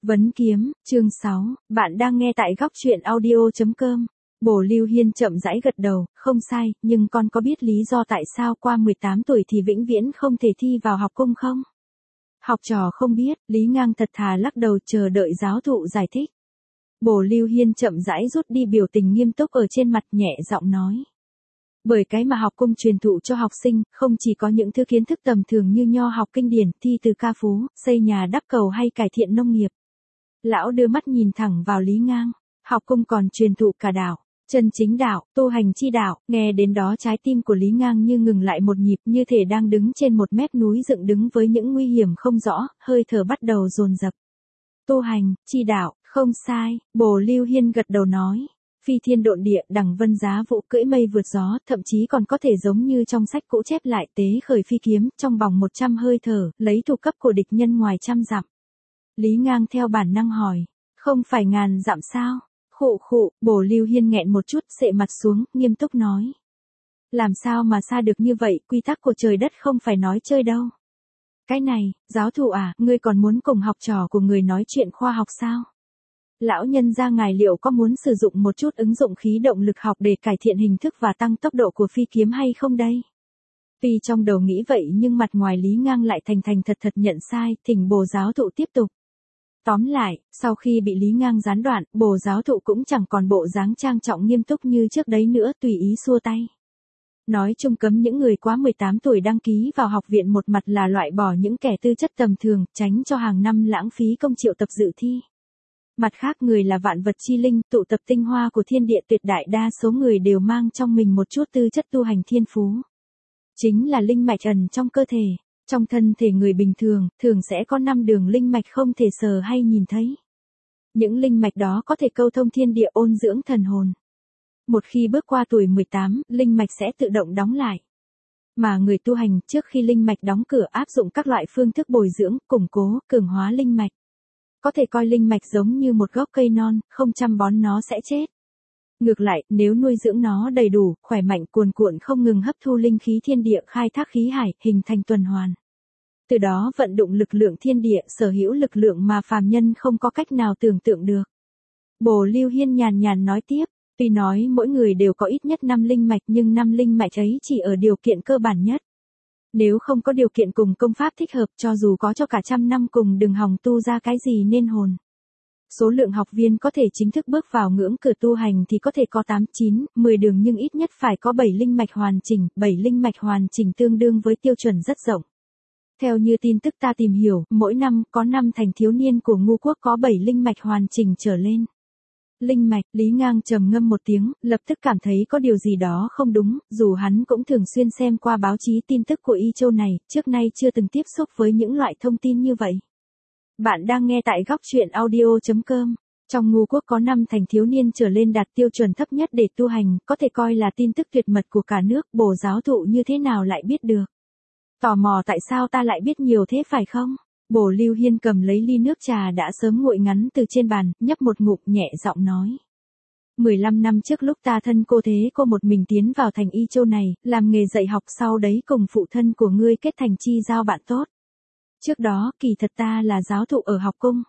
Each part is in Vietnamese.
Vấn kiếm, chương 6, bạn đang nghe tại góc truyện audio.com. Bồ Lưu Hiên chậm rãi gật đầu, không sai, nhưng con có biết lý do tại sao qua 18 tuổi thì vĩnh viễn không thể thi vào học cung không? Học trò không biết, Lý Ngang thật thà lắc đầu chờ đợi giáo thụ giải thích. Bồ Lưu Hiên chậm rãi rút đi biểu tình nghiêm túc ở trên mặt, nhẹ giọng nói. Bởi cái mà học cung truyền thụ cho học sinh, không chỉ có những thứ kiến thức tầm thường như nho học kinh điển, thi từ ca phú, xây nhà đắp cầu hay cải thiện nông nghiệp. Lão đưa mắt nhìn thẳng vào Lý Ngang, học cung còn truyền thụ cả đạo, chân chính đạo, tu hành chi đạo, nghe đến đó trái tim của Lý Ngang như ngừng lại một nhịp, như thể đang đứng trên một mép núi dựng đứng với những nguy hiểm không rõ, hơi thở bắt đầu dồn dập. Tu hành, chi đạo, không sai, Bồ Lưu Hiên gật đầu nói. Phi thiên độn địa, đằng vân giá vũ, cưỡi mây vượt gió, thậm chí còn có thể giống như trong sách cũ chép lại, tế khởi phi kiếm, trong vòng 100 hơi thở, lấy thủ cấp của địch nhân ngoài trăm dặm. Lý Ngang theo bản năng hỏi, không phải ngàn dặm sao? Khụ khụ, Bồ Lưu Hiên nghẹn một chút, sệ mặt xuống, nghiêm túc nói. Làm sao mà xa được như vậy, quy tắc của trời đất không phải nói chơi đâu. Cái này, giáo thụ à, ngươi còn muốn cùng học trò của người nói chuyện khoa học sao? Lão nhân gia ngài liệu có muốn sử dụng một chút ứng dụng khí động lực học để cải thiện hình thức và tăng tốc độ của phi kiếm hay không đây? Tuy trong đầu nghĩ vậy nhưng mặt ngoài Lý Ngang lại thành thật nhận sai, thỉnh Bồ giáo thụ tiếp tục. Tóm lại, sau khi bị Lý Ngang gián đoạn, Bồ giáo thụ cũng chẳng còn bộ dáng trang trọng nghiêm túc như trước đấy nữa, tùy ý xua tay. Nói chung cấm những người quá 18 tuổi đăng ký vào học viện, một mặt là loại bỏ những kẻ tư chất tầm thường, tránh cho hàng năm lãng phí công triệu tập dự thi. Mặt khác, người là vạn vật chi linh, tụ tập tinh hoa của thiên địa, tuyệt đại đa số người đều mang trong mình một chút tư chất tu hành thiên phú. Chính là linh mạch ẩn trong cơ thể. Trong thân thể người bình thường, thường sẽ có 5 đường linh mạch không thể sờ hay nhìn thấy. Những linh mạch đó có thể câu thông thiên địa, ôn dưỡng thần hồn. Một khi bước qua tuổi 18, linh mạch sẽ tự động đóng lại. Mà người tu hành, trước khi linh mạch đóng cửa, áp dụng các loại phương thức bồi dưỡng, củng cố, cường hóa linh mạch. Có thể coi linh mạch giống như một gốc cây non, không chăm bón nó sẽ chết. Ngược lại, nếu nuôi dưỡng nó đầy đủ, khỏe mạnh, cuồn cuộn không ngừng hấp thu linh khí thiên địa, khai thác khí hải, hình thành tuần hoàn. Từ đó vận dụng lực lượng thiên địa, sở hữu lực lượng mà phàm nhân không có cách nào tưởng tượng được. Bồ Lưu Hiên nhàn nhàn nói tiếp, tuy nói mỗi người đều có ít nhất 5 linh mạch nhưng 5 linh mạch ấy chỉ ở điều kiện cơ bản nhất. Nếu không có điều kiện cùng công pháp thích hợp, cho dù có cho cả 100 năm cùng đừng hòng tu ra cái gì nên hồn. Số lượng học viên có thể chính thức bước vào ngưỡng cửa tu hành thì có thể có 8, 9, 10 đường nhưng ít nhất phải có 7 linh mạch hoàn chỉnh, 7 linh mạch hoàn chỉnh tương đương với tiêu chuẩn rất rộng. Theo như tin tức ta tìm hiểu, mỗi năm có 5 thành thiếu niên của Ngu quốc có 7 linh mạch hoàn chỉnh trở lên. Linh mạch, Lý Ngang trầm ngâm một tiếng, lập tức cảm thấy có điều gì đó không đúng, dù hắn cũng thường xuyên xem qua báo chí tin tức của Y Châu này, trước nay chưa từng tiếp xúc với những loại thông tin như vậy. Bạn đang nghe tại góc truyện audio.com. Trong Ngu quốc có 5 thành thiếu niên trở lên đạt tiêu chuẩn thấp nhất để tu hành, có thể coi là tin tức tuyệt mật của cả nước, Bồ giáo thụ như thế nào lại biết được? Tò mò tại sao ta lại biết nhiều thế phải không? Bồ Lưu Hiên cầm lấy ly nước trà đã sớm nguội ngắn từ trên bàn, nhấp một ngụm, nhẹ giọng nói. 15 năm trước lúc ta thân cô thế cô một mình tiến vào thành Y Châu này, làm nghề dạy học, sau đấy cùng phụ thân của ngươi kết thành chi giao bạn tốt. Trước đó, kỳ thật ta là giáo thụ ở học cung.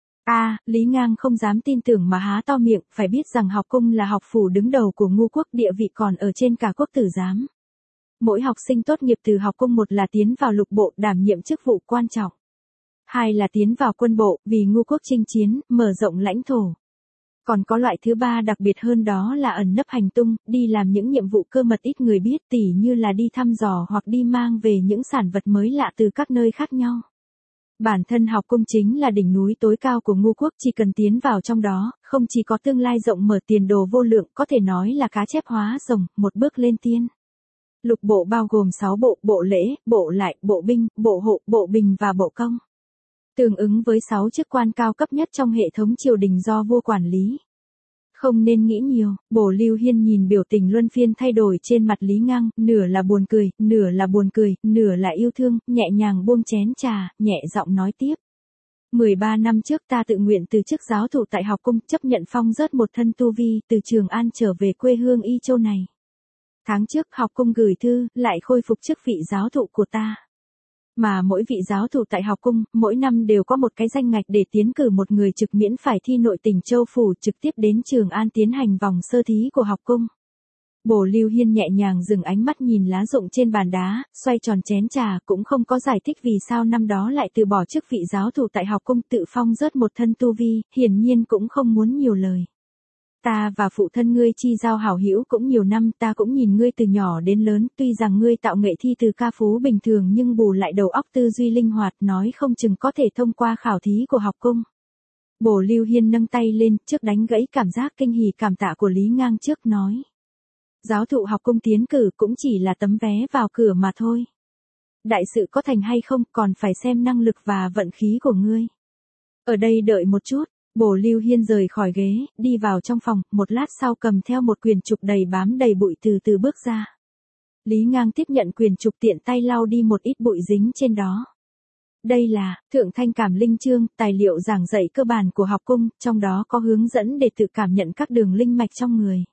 Lý Ngang không dám tin tưởng mà há to miệng, phải biết rằng học cung là học phủ đứng đầu của Ngu quốc, địa vị còn ở trên cả quốc tử giám. Mỗi học sinh tốt nghiệp từ học cung, một là tiến vào lục bộ đảm nhiệm chức vụ quan trọng. Hai là tiến vào quân bộ, vì Ngu quốc chinh chiến, mở rộng lãnh thổ. Còn có loại thứ ba đặc biệt hơn, đó là ẩn nấp hành tung, đi làm những nhiệm vụ cơ mật ít người biết, tỉ như là đi thăm dò hoặc đi mang về những sản vật mới lạ từ các nơi khác nhau. Bản thân học cung chính là đỉnh núi tối cao của Ngu quốc, chỉ cần tiến vào trong đó, không chỉ có tương lai rộng mở, tiền đồ vô lượng, có thể nói là cá chép hóa rồng, một bước lên tiên. Lục bộ bao gồm 6 bộ, bộ lễ, bộ lại, bộ binh, bộ hộ, bộ bình và bộ công. Tương ứng với 6 chức quan cao cấp nhất trong hệ thống triều đình do vua quản lý. Không nên nghĩ nhiều, Bồ Lưu Hiên nhìn biểu tình luân phiên thay đổi trên mặt Lý Ngang, nửa là buồn cười, nửa là yêu thương, nhẹ nhàng buông chén trà, nhẹ giọng nói tiếp. 13 năm trước ta tự nguyện từ chức giáo thụ tại học cung, chấp nhận phong rớt một thân tu vi, từ Trường An trở về quê hương Y Châu này. Tháng trước học cung gửi thư, lại khôi phục chức vị giáo thụ của ta. Mà mỗi vị giáo thụ tại học cung, mỗi năm đều có một cái danh ngạch để tiến cử một người trực miễn phải thi nội tỉnh Châu Phủ trực tiếp đến Trường An tiến hành vòng sơ thí của học cung. Bồ Lưu Hiên nhẹ nhàng dừng ánh mắt nhìn lá rụng trên bàn đá, xoay tròn chén trà cũng không có giải thích vì sao năm đó lại từ bỏ chức vị giáo thụ tại học cung tự phong rớt một thân tu vi, hiển nhiên cũng không muốn nhiều lời. Ta và phụ thân ngươi chi giao hảo hữu cũng nhiều năm, ta cũng nhìn ngươi từ nhỏ đến lớn, tuy rằng ngươi tạo nghệ thi từ ca phú bình thường nhưng bù lại đầu óc tư duy linh hoạt, nói không chừng có thể thông qua khảo thí của học cung. Bồ Lưu Hiên nâng tay lên, trước đánh gãy cảm giác kinh hỉ cảm tạ của Lý Ngang trước nói. Giáo thụ học cung tiến cử cũng chỉ là tấm vé vào cửa mà thôi. Đại sự có thành hay không còn phải xem năng lực và vận khí của ngươi. Ở đây đợi một chút. Bồ Lưu Hiên rời khỏi ghế, đi vào trong phòng, một lát sau cầm theo một quyển trục đầy bám đầy bụi từ từ bước ra. Lý Ngang tiếp nhận quyển trục tiện tay lau đi một ít bụi dính trên đó. Đây là Thượng Thanh Cảm Linh Chương, tài liệu giảng dạy cơ bản của học cung, trong đó có hướng dẫn để tự cảm nhận các đường linh mạch trong người.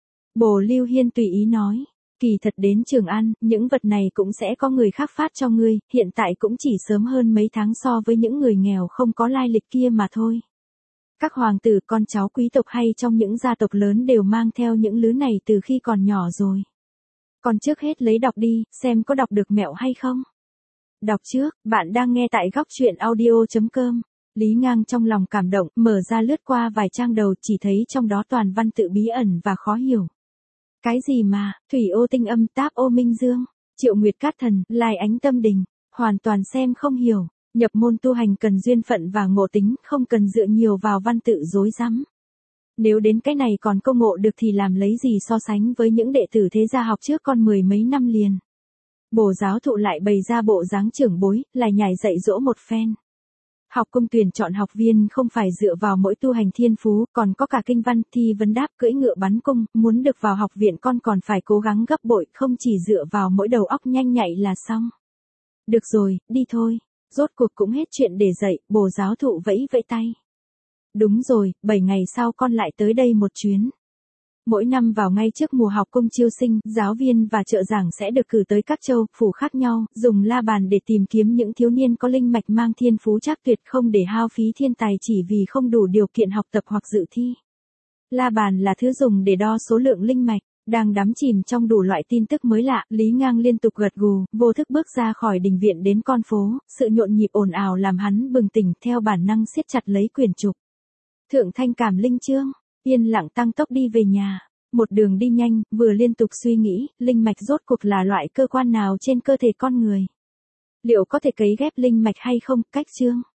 Bồ Lưu Hiên tùy ý nói, kỳ thật đến Trường An, những vật này cũng sẽ có người khác phát cho ngươi, hiện tại cũng chỉ sớm hơn mấy tháng so với những người nghèo không có lai lịch kia mà thôi. Các hoàng tử con cháu quý tộc hay trong những gia tộc lớn đều mang theo những lứa này từ khi còn nhỏ rồi. Còn trước hết lấy đọc đi, xem có đọc được mẹo hay không. Đọc trước, bạn đang nghe tại góc truyện audio.com. Lý Ngang trong lòng cảm động, mở ra lướt qua vài trang đầu chỉ thấy trong đó toàn văn tự bí ẩn và khó hiểu. Cái gì mà, thủy ô tinh âm táp ô minh dương, triệu nguyệt cát thần, lai ánh tâm đình, hoàn toàn xem không hiểu. Nhập môn tu hành cần duyên phận và ngộ tính, không cần dựa nhiều vào văn tự rối rắm. Nếu đến cái này còn câu ngộ được thì làm lấy gì so sánh với những đệ tử thế gia học trước con mười mấy năm liền. Bồ giáo thụ lại bày ra bộ dáng trưởng bối, lại nhảy dạy dỗ một phen. Học cung tuyển chọn học viên không phải dựa vào mỗi tu hành thiên phú, còn có cả kinh văn, thi vấn đáp, cưỡi ngựa bắn cung, muốn được vào học viện con còn phải cố gắng gấp bội, không chỉ dựa vào mỗi đầu óc nhanh nhạy là xong. Được rồi, đi thôi. Rốt cuộc cũng hết chuyện để dạy, bồ giáo thụ vẫy vẫy tay. Đúng rồi, 7 ngày sau con lại tới đây một chuyến. Mỗi năm vào ngay trước mùa học cung chiêu sinh, giáo viên và trợ giảng sẽ được cử tới các châu, phủ khác nhau, dùng la bàn để tìm kiếm những thiếu niên có linh mạch mang thiên phú trác tuyệt không để hao phí thiên tài chỉ vì không đủ điều kiện học tập hoặc dự thi. La bàn là thứ dùng để đo số lượng linh mạch. Đang đắm chìm trong đủ loại tin tức mới lạ, Lý Ngang liên tục gật gù, vô thức bước ra khỏi đình viện đến con phố, sự nhộn nhịp ồn ào làm hắn bừng tỉnh, theo bản năng siết chặt lấy quyển trục. Thượng Thanh Cảm Linh Chương, yên lặng tăng tốc đi về nhà, một đường đi nhanh, vừa liên tục suy nghĩ, linh mạch rốt cuộc là loại cơ quan nào trên cơ thể con người? Liệu có thể cấy ghép linh mạch hay không? Cách chương.